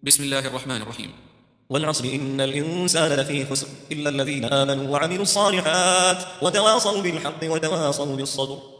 بسم الله الرحمن الرحيم. والعصر إن الإنسان لفي خسر إلا الذين آمنوا وعملوا الصالحات وتواصوا بالحق وتواصوا بالصبر